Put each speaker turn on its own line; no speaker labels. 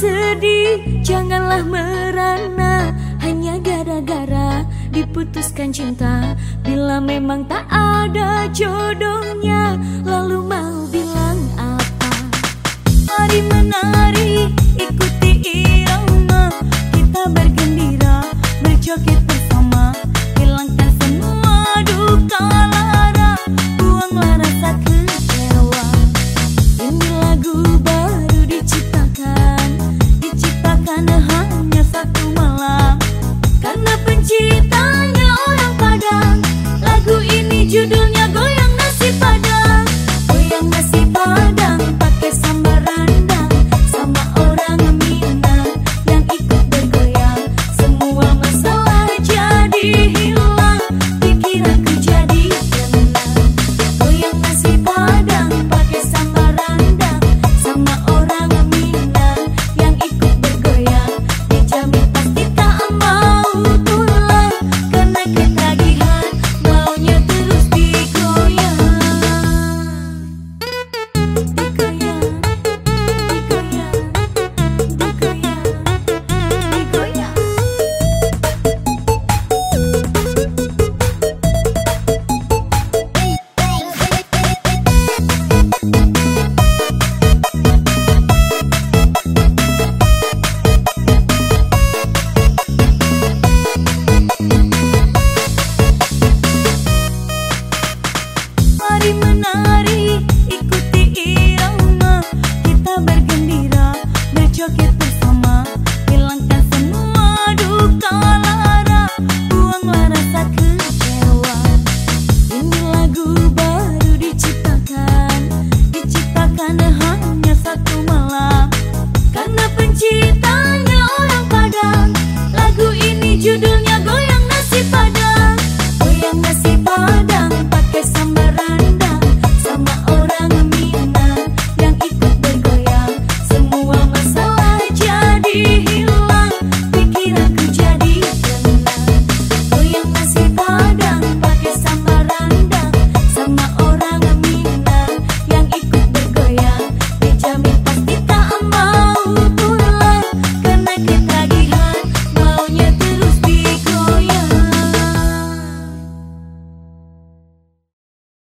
sedih, janganlah merana hanya gara-gara diputuskan cinta. Bila memang tak ada jodohnya, lalu mau bilang apa? Mari menari, ikuti irama, kita bergembira, berjoget bersama, hilangkan semua duka lara, buanglah rasa kecewa. Ini lagu baru diciptakan hanya satu malam, karena penciptanya orang Padang. Lagu ini judulnya Goyang Nasi Padang. Goyang nasi Padang pakai sambal rendang, sama orang Minang yang ikut bergoyang. Semua masalah jadi hilang, pikiranku jadi tenang. Goyang nasi Padang pakai sambal rendang, sama orang Minang yang ikut bergoyang. Dijamin pasti tak mau pulang, karena ketagihan maunya terus digoyang. Digoyang, digoyang, digoyang, digoyang. Mari menari, ikuti irama, kita bergembira, berjoget bersama, hilangkan semua duka lara, buanglah rasa kecewa. Ini lagu baru diciptakan hanya satu malam, karena pencipta